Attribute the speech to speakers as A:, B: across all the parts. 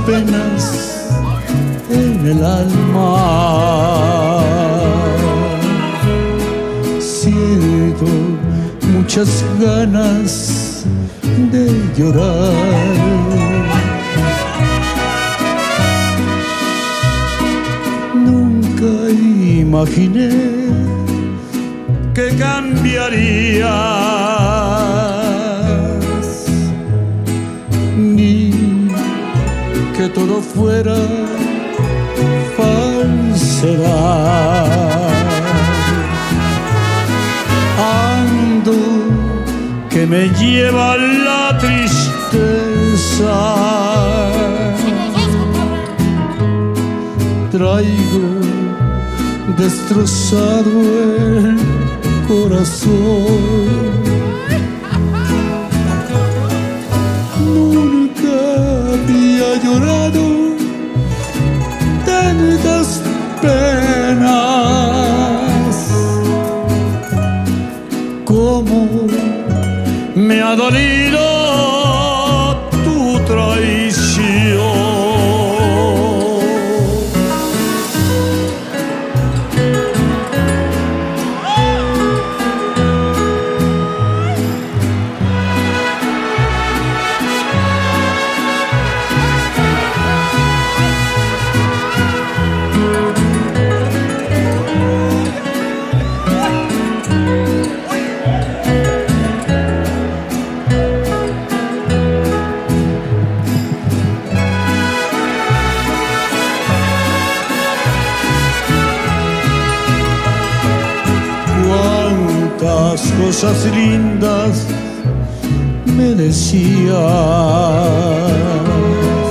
A: penas en el alma. Siento muchas ganas de llorar. Nunca imaginé que cambiarías, ni que todo fuera falsedad. Ando que me lleva la tristeza, traigo destrozado el corazón. Nunca había llorado tantas penas como me ha dolido tu traición. Cuántas cosas lindas me decías,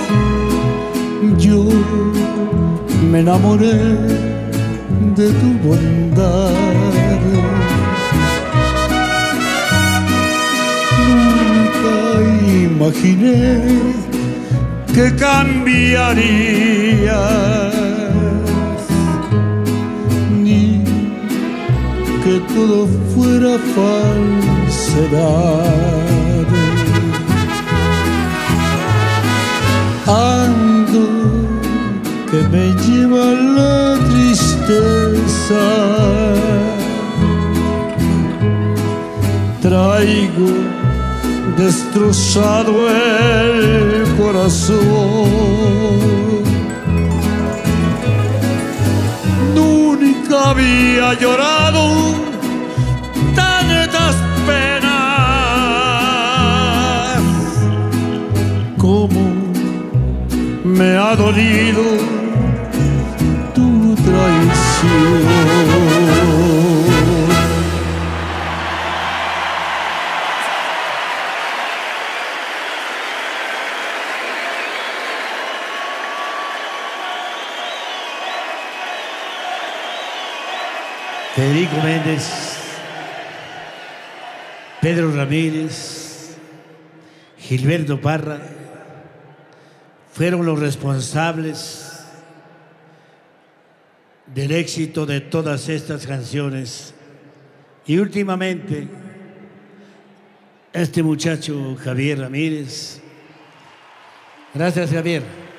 A: yo me enamoré de tu bondad. Nunca imaginé que cambiarías, ni que todo fuera falsedad. Ando que me lleva la tristeza, traigo destrozado el corazón. Nunca había llorado tantas penas como me ha dolido tu traición.
B: Federico Méndez, Pedro Ramírez, Gilberto Parra fueron los responsables del éxito de todas estas canciones. Y últimamente, este muchacho Javier Ramírez. Gracias, Javier.